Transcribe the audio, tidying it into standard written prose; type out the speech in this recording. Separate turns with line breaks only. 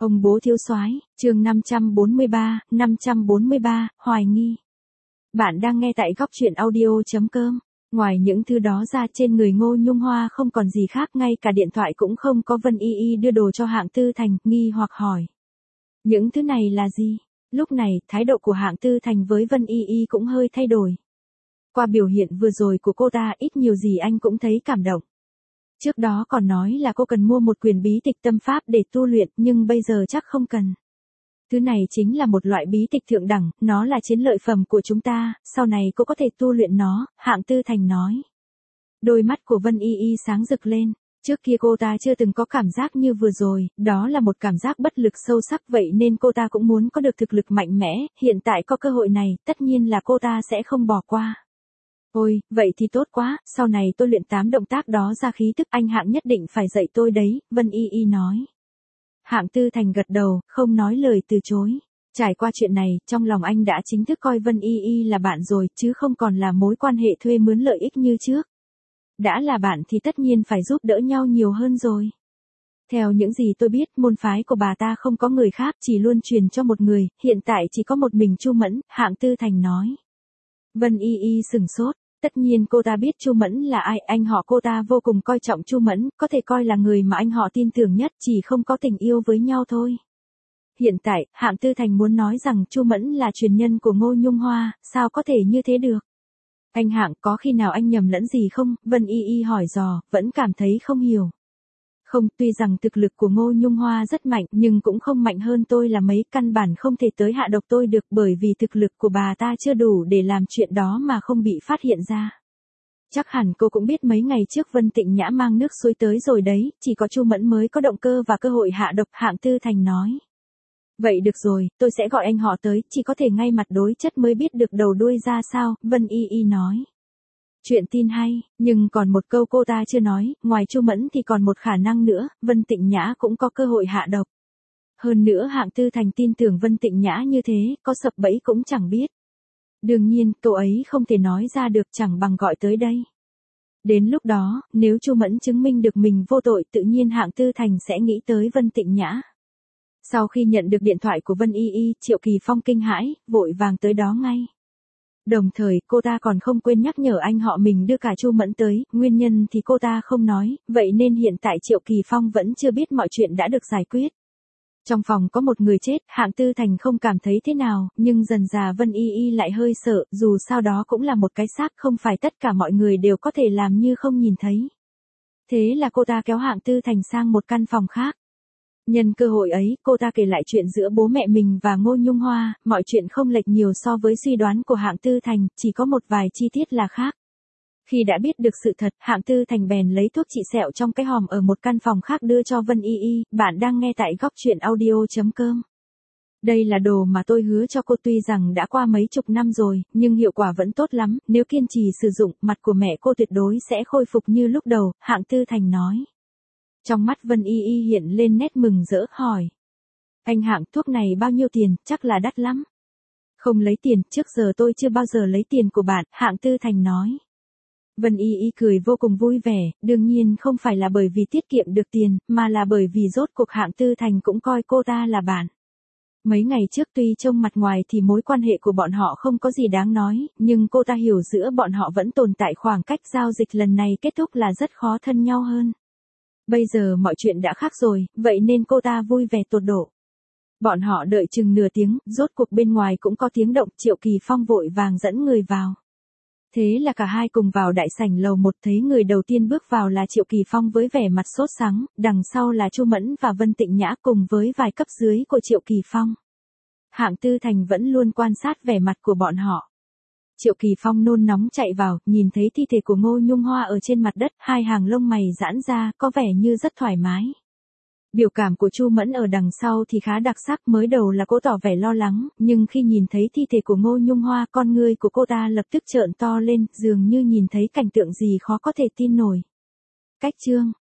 Ông bố thiếu soái, chương 543, hoài nghi. Bạn đang nghe tại góc truyện audio.com. Ngoài những thứ đó ra, trên người Ngô Nhung Hoa không còn gì khác, ngay cả điện thoại cũng không có. Vân Y Y đưa đồ cho Hạng Tư Thành, nghi hoặc hỏi. Những thứ này là gì? Lúc này, thái độ của Hạng Tư Thành với Vân Y Y cũng hơi thay đổi. Qua biểu hiện vừa rồi của cô ta, ít nhiều gì anh cũng thấy cảm động. Trước đó còn nói là cô cần mua một quyển bí tịch tâm pháp để tu luyện, nhưng bây giờ chắc không cần. Thứ này chính là một loại bí tịch thượng đẳng, nó là chiến lợi phẩm của chúng ta, sau này cô có thể tu luyện nó, Hạng Tư Thành nói. Đôi mắt của Vân Y Y sáng rực lên. Trước kia cô ta chưa từng có cảm giác như vừa rồi, đó là một cảm giác bất lực sâu sắc, vậy nên cô ta cũng muốn có được thực lực mạnh mẽ, hiện tại có cơ hội này, tất nhiên là cô ta sẽ không bỏ qua. Ôi, vậy thì tốt quá, sau này tôi luyện 8 động tác đó ra khí tức, anh Hạng nhất định phải dạy tôi đấy, Vân Y Y nói. Hạng Tư Thành gật đầu, không nói lời từ chối. Trải qua chuyện này, trong lòng anh đã chính thức coi Vân Y Y là bạn rồi, chứ không còn là mối quan hệ thuê mướn lợi ích như trước. Đã là bạn thì tất nhiên phải giúp đỡ nhau nhiều hơn rồi. Theo những gì tôi biết, môn phái của bà ta không có người khác, chỉ luôn truyền cho một người, hiện tại chỉ có một mình Chu Mẫn, Hạng Tư Thành nói. Vân Y Y sừng sốt. Tất nhiên cô ta biết Chu Mẫn là ai, anh họ cô ta vô cùng coi trọng Chu Mẫn, có thể coi là người mà anh họ tin tưởng nhất, chỉ không có tình yêu với nhau thôi. Hiện tại, Hạng Tư Thành muốn nói rằng Chu Mẫn là truyền nhân của Ngô Nhung Hoa, sao có thể như thế được? Anh Hạng, có khi nào anh nhầm lẫn gì không? Vân Y Y hỏi dò, vẫn cảm thấy không hiểu. Không, tuy rằng thực lực của Ngô Nhung Hoa rất mạnh, nhưng cũng không mạnh hơn tôi là mấy, căn bản không thể tới hạ độc tôi được, bởi vì thực lực của bà ta chưa đủ để làm chuyện đó mà không bị phát hiện ra. Chắc hẳn cô cũng biết mấy ngày trước Vân Tịnh Nhã mang nước suối tới rồi đấy, chỉ có Chu Mẫn mới có động cơ và cơ hội hạ độc, Hạng Tư Thành nói. Vậy được rồi, tôi sẽ gọi anh họ tới, chỉ có thể ngay mặt đối chất mới biết được đầu đuôi ra sao, Vân Y Y nói. Chuyện tin hay, nhưng còn một câu cô ta chưa nói, ngoài Chu Mẫn thì còn một khả năng nữa, Vân Tịnh Nhã cũng có cơ hội hạ độc. Hơn nữa Hạng Tư Thành tin tưởng Vân Tịnh Nhã như thế, có sập bẫy cũng chẳng biết. Đương nhiên, cậu ấy không thể nói ra được, chẳng bằng gọi tới đây. Đến lúc đó, nếu Chu Mẫn chứng minh được mình vô tội, tự nhiên Hạng Tư Thành sẽ nghĩ tới Vân Tịnh Nhã. Sau khi nhận được điện thoại của Vân Y Y, Triệu Kỳ Phong kinh hãi, vội vàng tới đó ngay. Đồng thời, cô ta còn không quên nhắc nhở anh họ mình đưa cả Chu Mẫn tới, nguyên nhân thì cô ta không nói, vậy nên hiện tại Triệu Kỳ Phong vẫn chưa biết mọi chuyện đã được giải quyết. Trong phòng có một người chết, Hạng Tư Thành không cảm thấy thế nào, nhưng dần dà Vân Y Y lại hơi sợ, dù sao đó cũng là một cái xác, không phải tất cả mọi người đều có thể làm như không nhìn thấy. Thế là cô ta kéo Hạng Tư Thành sang một căn phòng khác. Nhân cơ hội ấy, cô ta kể lại chuyện giữa bố mẹ mình và Ngô Nhung Hoa, mọi chuyện không lệch nhiều so với suy đoán của Hạng Tư Thành, chỉ có một vài chi tiết là khác. Khi đã biết được sự thật, Hạng Tư Thành bèn lấy thuốc trị sẹo trong cái hòm ở một căn phòng khác đưa cho Vân Y Y, bạn đang nghe tại góc truyện audio.com. Đây là đồ mà tôi hứa cho cô, tuy rằng đã qua mấy chục năm rồi, nhưng hiệu quả vẫn tốt lắm, nếu kiên trì sử dụng, mặt của mẹ cô tuyệt đối sẽ khôi phục như lúc đầu, Hạng Tư Thành nói. Trong mắt Vân Y Y hiện lên nét mừng rỡ, hỏi. Anh Hạng, thuốc này bao nhiêu tiền, chắc là đắt lắm. Không lấy tiền, trước giờ tôi chưa bao giờ lấy tiền của bạn, Hạng Tư Thành nói. Vân Y Y cười vô cùng vui vẻ, đương nhiên không phải là bởi vì tiết kiệm được tiền, mà là bởi vì rốt cuộc Hạng Tư Thành cũng coi cô ta là bạn. Mấy ngày trước tuy trông mặt ngoài thì mối quan hệ của bọn họ không có gì đáng nói, nhưng cô ta hiểu giữa bọn họ vẫn tồn tại khoảng cách, giao dịch lần này kết thúc là rất khó thân nhau hơn. Bây giờ mọi chuyện đã khác rồi, vậy nên cô ta vui vẻ tột độ. Bọn họ đợi chừng nửa tiếng, rốt cuộc bên ngoài cũng có tiếng động, Triệu Kỳ Phong vội vàng dẫn người vào. Thế là cả hai cùng vào đại sảnh lầu 1, thấy người đầu tiên bước vào là Triệu Kỳ Phong với vẻ mặt sốt sắng, đằng sau là Chu Mẫn và Vân Tịnh Nhã cùng với vài cấp dưới của Triệu Kỳ Phong. Hạng Tư Thành vẫn luôn quan sát vẻ mặt của bọn họ. Triệu Kỳ Phong nôn nóng chạy vào, nhìn thấy thi thể của Ngô Nhung Hoa ở trên mặt đất, hai hàng lông mày giãn ra, có vẻ như rất thoải mái. Biểu cảm của Chu Mẫn ở đằng sau thì khá đặc sắc, mới đầu là cô tỏ vẻ lo lắng, nhưng khi nhìn thấy thi thể của Ngô Nhung Hoa, con ngươi của cô ta lập tức trợn to lên, dường như nhìn thấy cảnh tượng gì khó có thể tin nổi. Cách chương